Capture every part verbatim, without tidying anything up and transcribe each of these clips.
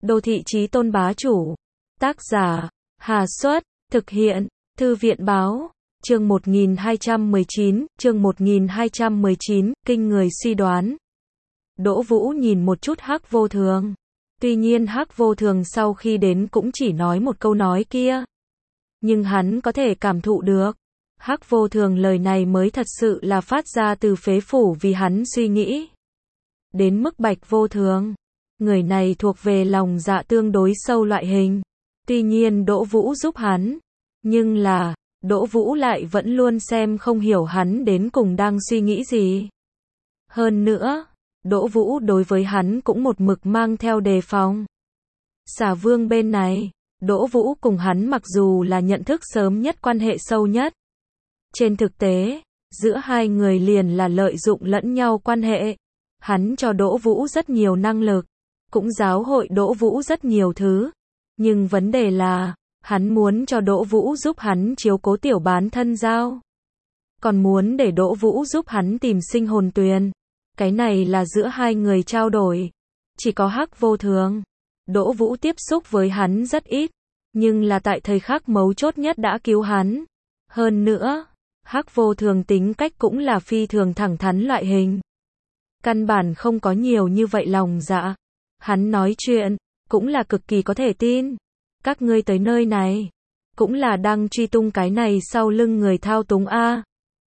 Đô thị chí tôn bá chủ. Tác giả, Hà Xuất, thực hiện, Thư viện báo, chương một nghìn hai trăm mười chín, chương một nghìn hai trăm mười chín, kinh người suy đoán. Đỗ Vũ nhìn một chút Hắc Vô Thường. Tuy nhiên Hắc Vô Thường sau khi đến cũng chỉ nói một câu nói kia. Nhưng hắn có thể cảm thụ được. Hắc Vô Thường lời này mới thật sự là phát ra từ phế phủ vì hắn suy nghĩ. Đến mức Bạch Vô Thường. Người này thuộc về lòng dạ tương đối sâu loại hình. Tuy nhiên Đỗ Vũ giúp hắn. Nhưng là, Đỗ Vũ lại vẫn luôn xem không hiểu hắn đến cùng đang suy nghĩ gì. Hơn nữa, Đỗ Vũ đối với hắn cũng một mực mang theo đề phòng. Xà Vương bên này, Đỗ Vũ cùng hắn mặc dù là nhận thức sớm nhất quan hệ sâu nhất. Trên thực tế, giữa hai người liền là lợi dụng lẫn nhau quan hệ. Hắn cho Đỗ Vũ rất nhiều năng lực, cũng giáo hội Đỗ Vũ rất nhiều thứ. Nhưng vấn đề là, hắn muốn cho Đỗ Vũ giúp hắn chiếu cố tiểu bán thân giao. Còn muốn để Đỗ Vũ giúp hắn tìm sinh hồn tuyền. Cái này là giữa hai người trao đổi. Chỉ có Hắc Vô Thường. Đỗ Vũ tiếp xúc với hắn rất ít. Nhưng là tại thời khắc mấu chốt nhất đã cứu hắn. Hơn nữa, Hắc Vô Thường tính cách cũng là phi thường thẳng thắn loại hình. Căn bản không có nhiều như vậy lòng dạ. Hắn nói chuyện, cũng là cực kỳ có thể tin. Các ngươi tới nơi này, cũng là đang truy tung cái này sau lưng người thao túng a.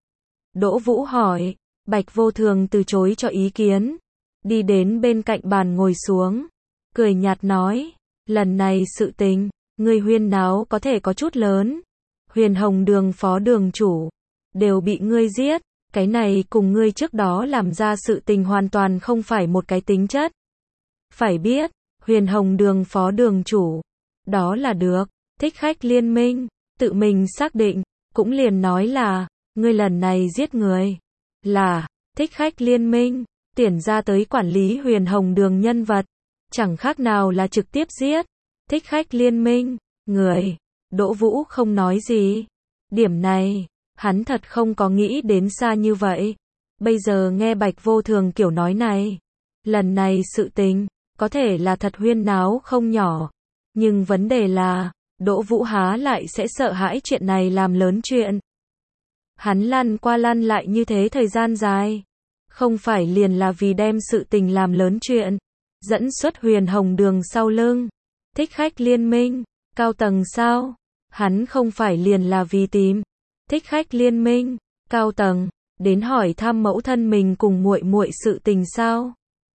Đỗ Vũ hỏi, Bạch Vô Thường từ chối cho ý kiến. Đi đến bên cạnh bàn ngồi xuống. Cười nhạt nói, lần này sự tình, ngươi huyên náo có thể có chút lớn. Huyền Hồng Đường phó đường chủ, đều bị ngươi giết. Cái này cùng ngươi trước đó làm ra sự tình hoàn toàn không phải một cái tính chất. Phải biết, Huyền Hồng Đường phó đường chủ, đó là được, Thích Khách Liên Minh, tự mình xác định, cũng liền nói là, ngươi lần này giết người, là, Thích Khách Liên Minh, tuyển ra tới quản lý Huyền Hồng Đường nhân vật, chẳng khác nào là trực tiếp giết, Thích Khách Liên Minh, người, Đỗ Vũ không nói gì, điểm này, hắn thật không có nghĩ đến xa như vậy, bây giờ nghe Bạch Vô Thường kiểu nói này, lần này sự tình, có thể là thật huyên náo không nhỏ. Nhưng vấn đề là, Đỗ Vũ há lại sẽ sợ hãi chuyện này làm lớn chuyện. Hắn lăn qua lăn lại như thế thời gian dài. Không phải liền là vì đem sự tình làm lớn chuyện. Dẫn xuất Huyền Hồng Đường sau lưng. Thích Khách Liên Minh, cao tầng sao? Hắn không phải liền là vì tìm. Thích Khách Liên Minh, cao tầng, đến hỏi thăm mẫu thân mình cùng muội muội sự tình sao?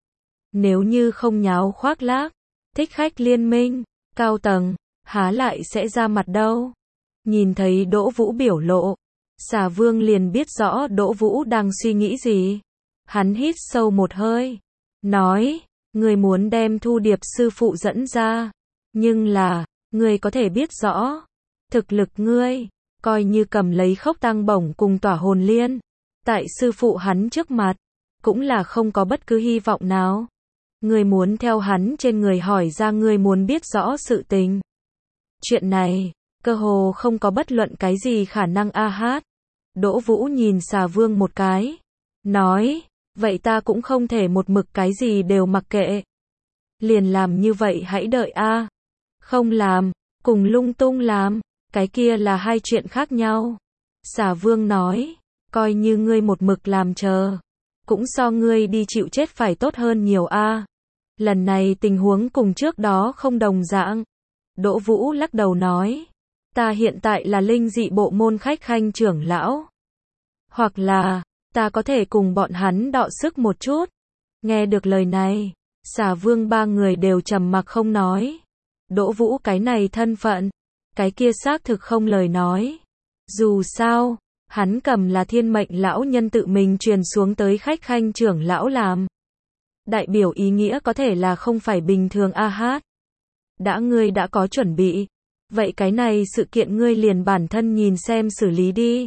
Nếu như không nháo khoác lác, Thích Khách Liên Minh, cao tầng, há lại sẽ ra mặt đâu. Nhìn thấy Đỗ Vũ biểu lộ, Xà Vương liền biết rõ Đỗ Vũ đang suy nghĩ gì. Hắn hít sâu một hơi, nói, người muốn đem Thu Điệp sư phụ dẫn ra, nhưng là, người có thể biết rõ, thực lực ngươi, coi như cầm lấy Khốc Tăng Bổng cùng Tỏa Hồn Liên, tại sư phụ hắn trước mặt, cũng là không có bất cứ hy vọng nào. Người muốn theo hắn trên người hỏi ra người muốn biết rõ sự tình. Chuyện này, cơ hồ không có bất luận cái gì khả năng a hát. Đỗ Vũ nhìn Xà Vương một cái. Nói, vậy ta cũng không thể một mực cái gì đều mặc kệ. Liền làm như vậy hãy đợi a. Không làm, cùng lung tung làm, cái kia là hai chuyện khác nhau. Xà Vương nói, coi như ngươi một mực làm chờ. Cũng so ngươi đi chịu chết phải tốt hơn nhiều a. Lần này tình huống cùng trước đó không đồng dạng. Đỗ Vũ lắc đầu nói, ta hiện tại là linh dị bộ môn khách khanh trưởng lão. Hoặc là, ta có thể cùng bọn hắn đọ sức một chút. Nghe được lời này, Xà Vương ba người đều trầm mặc không nói. Đỗ Vũ cái này thân phận, cái kia xác thực không lời nói. Dù sao, hắn cầm là thiên mệnh lão nhân tự mình truyền xuống tới khách khanh trưởng lão làm. Đại biểu ý nghĩa có thể là không phải bình thường a hát. Đã ngươi đã có chuẩn bị, vậy cái này sự kiện ngươi liền bản thân nhìn xem xử lý đi.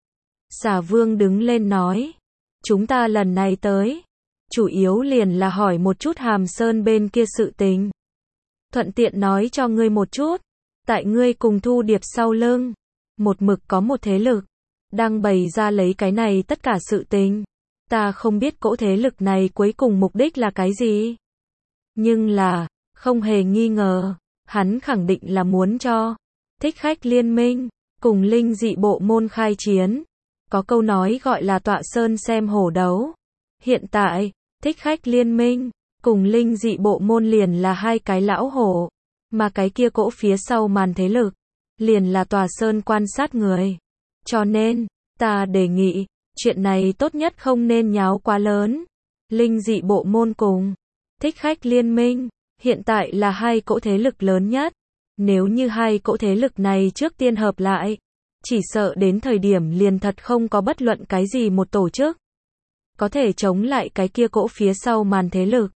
Xà Vương đứng lên nói, chúng ta lần này tới, chủ yếu liền là hỏi một chút Hàm Sơn bên kia sự tình. Thuận tiện nói cho ngươi một chút, tại ngươi cùng Thu Điệp sau lưng, một mực có một thế lực, đang bày ra lấy cái này tất cả sự tình. Ta không biết cỗ thế lực này cuối cùng mục đích là cái gì. Nhưng là, Không hề nghi ngờ, hắn khẳng định là muốn cho Thích Khách Liên Minh cùng linh dị bộ môn khai chiến. Có câu nói gọi là tọa sơn xem hổ đấu. Hiện tại, Thích Khách Liên Minh cùng linh dị bộ môn liền là hai cái lão hổ, mà cái kia cỗ phía sau màn thế lực liền là tòa sơn quan sát người. Cho nên, ta đề nghị, chuyện này tốt nhất không nên nháo quá lớn. Linh dị bộ môn cùng Thích Khách Liên Minh hiện tại là hai cỗ thế lực lớn nhất. Nếu như hai cỗ thế lực này trước tiên hợp lại, chỉ sợ đến thời điểm liền thật không có bất luận cái gì một tổ chức có thể chống lại cái kia cỗ phía sau màn thế lực.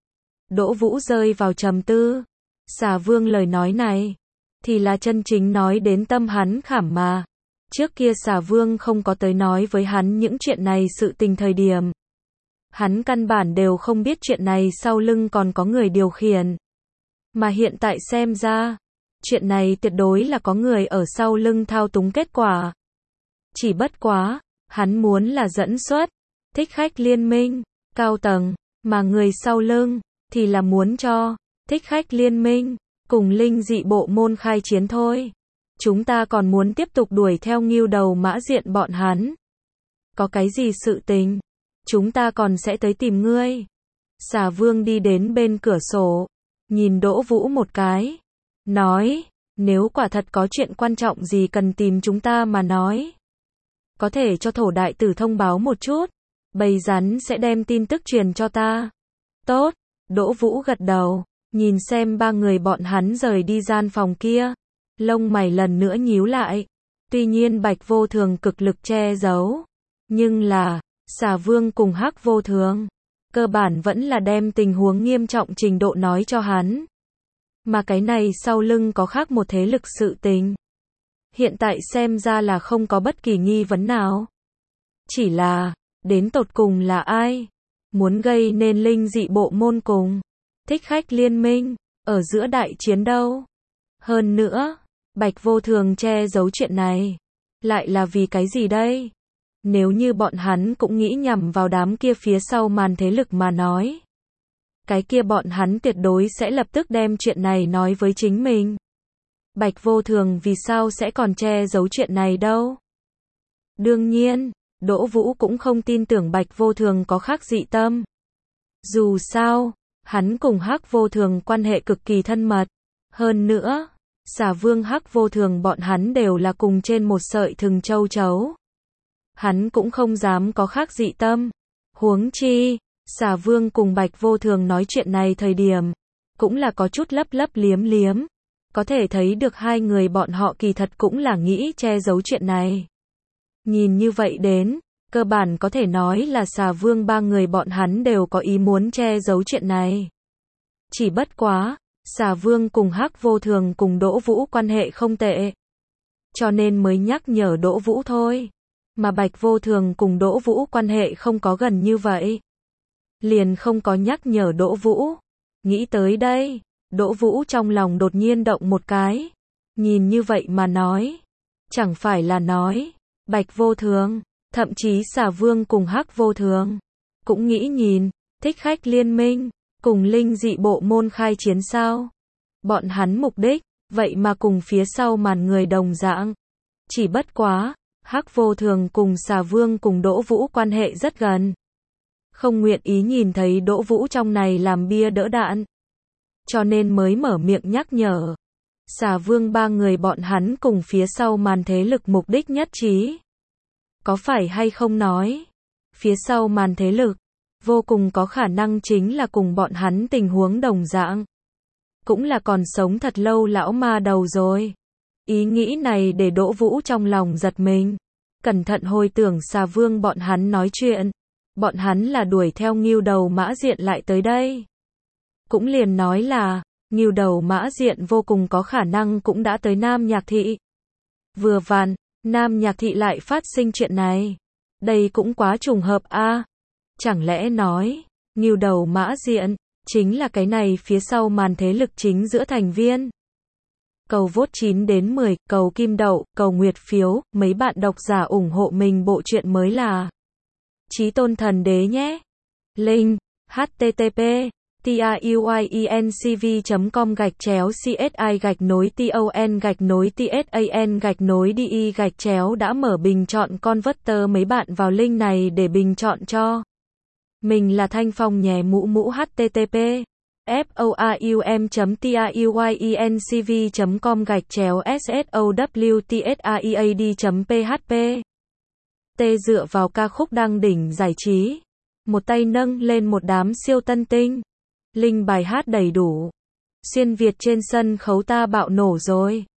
Đỗ Vũ rơi vào trầm tư. Xà Vương lời nói này thì là chân chính nói đến tâm hắn khảm mà. Trước kia Xà Vương không có tới nói với hắn những chuyện này sự tình thời điểm, hắn căn bản đều không biết chuyện này sau lưng còn có người điều khiển. Mà hiện tại xem ra, chuyện này tuyệt đối là có người ở sau lưng thao túng kết quả. Chỉ bất quá, hắn muốn là dẫn xuất Thích Khách Liên Minh cao tầng, mà người sau lưng thì là muốn cho Thích Khách Liên Minh cùng linh dị bộ môn khai chiến thôi. Chúng ta còn muốn tiếp tục đuổi theo Ngưu Đầu Mã Diện bọn hắn. Có cái gì sự tình, chúng ta còn sẽ tới tìm ngươi. Xà Vương đi đến bên cửa sổ, nhìn Đỗ Vũ một cái, nói, nếu quả thật có chuyện quan trọng gì cần tìm chúng ta mà nói, có thể cho Thổ Đại Tử thông báo một chút, bầy rắn sẽ đem tin tức truyền cho ta. Tốt, Đỗ Vũ gật đầu, nhìn xem ba người bọn hắn rời đi gian phòng kia, lông mày lần nữa nhíu lại. Tuy nhiên Bạch Vô Thường cực lực che giấu, nhưng là, Xà Vương cùng Hắc Vô Thường cơ bản vẫn là đem tình huống nghiêm trọng trình độ nói cho hắn. Mà cái này sau lưng có khác một thế lực sự tình. Hiện tại xem ra là không có bất kỳ nghi vấn nào. Chỉ là, đến tột cùng là ai muốn gây nên linh dị bộ môn cùng Thích Khách Liên Minh ở giữa đại chiến đâu? Hơn nữa, Bạch Vô Thường che giấu chuyện này, lại là vì cái gì đây? Nếu như bọn hắn cũng nghĩ nhằm vào đám kia phía sau màn thế lực mà nói, cái kia bọn hắn tuyệt đối sẽ lập tức đem chuyện này nói với chính mình. Bạch Vô Thường vì sao sẽ còn che giấu chuyện này đâu? Đương nhiên, Đỗ Vũ cũng không tin tưởng Bạch Vô Thường có khác dị tâm. Dù sao, hắn cùng Hắc Vô Thường quan hệ cực kỳ thân mật. Hơn nữa, Xà Vương Hắc Vô Thường bọn hắn đều là cùng trên một sợi thừng châu chấu. Hắn cũng không dám có khác dị tâm. Huống chi, Xà Vương cùng Bạch Vô Thường nói chuyện này thời điểm, cũng là có chút lấp lấp liếm liếm. Có thể thấy được hai người bọn họ kỳ thật cũng là nghĩ che giấu chuyện này. Nhìn như vậy đến, cơ bản có thể nói là Xà Vương ba người bọn hắn đều có ý muốn che giấu chuyện này. Chỉ bất quá, Xà Vương cùng Hắc Vô Thường cùng Đỗ Vũ quan hệ không tệ, cho nên mới nhắc nhở Đỗ Vũ thôi. Mà Bạch Vô Thường cùng Đỗ Vũ quan hệ không có gần như vậy, liền không có nhắc nhở Đỗ Vũ. Nghĩ tới đây, Đỗ Vũ trong lòng đột nhiên động một cái. Nhìn như vậy mà nói, chẳng phải là nói, Bạch Vô Thường, thậm chí Xà Vương cùng Hắc Vô Thường, cũng nghĩ nhìn, Thích Khách Liên Minh, cùng linh dị bộ môn khai chiến sao? Bọn hắn mục đích, vậy mà cùng phía sau màn người đồng dạng. Chỉ bất quá, Hắc Vô Thường cùng Xà Vương cùng Đỗ Vũ quan hệ rất gần. Không nguyện ý nhìn thấy Đỗ Vũ trong này làm bia đỡ đạn, cho nên mới mở miệng nhắc nhở. Xà Vương ba người bọn hắn cùng phía sau màn thế lực mục đích nhất trí. Có phải hay không nói, phía sau màn thế lực, vô cùng có khả năng chính là cùng bọn hắn tình huống đồng dạng. Cũng là còn sống thật lâu lão ma đầu rồi. Ý nghĩ này để Đỗ Vũ trong lòng giật mình. Cẩn thận hồi tưởng Xà Vương bọn hắn nói chuyện. Bọn hắn là đuổi theo Ngưu Đầu Mã Diện lại tới đây. Cũng liền nói là, Ngưu Đầu Mã Diện vô cùng có khả năng cũng đã tới Nam Nhạc Thị. Vừa vặn, Nam Nhạc Thị lại phát sinh chuyện này. Đây cũng quá trùng hợp a. À. Chẳng lẽ nói, Ngưu Đầu Mã Diện chính là cái này phía sau màn thế lực chính giữa thành viên. Cầu vote chín đến mười, cầu kim đậu, cầu nguyệt phiếu, mấy bạn độc giả ủng hộ mình bộ truyện mới là Chí Tôn Thần Đế nhé. Link: H T T P tiuyiencv.com gạch chéo csi gạch nối ton gạch nối tsan gạch nối đi gạch chéo đã mở bình chọn converter. Mấy bạn vào link này để bình chọn cho mình là Thanh Phong nhé. Mũ mũ http forum.tiuyiencv.com gạch chéo sowtsaead.php. T dựa vào ca khúc đăng đỉnh giải trí, một tay nâng lên một đám siêu tân tinh. Link bài hát đầy đủ. Xuyên Việt trên sân khấu ta bạo nổ rồi.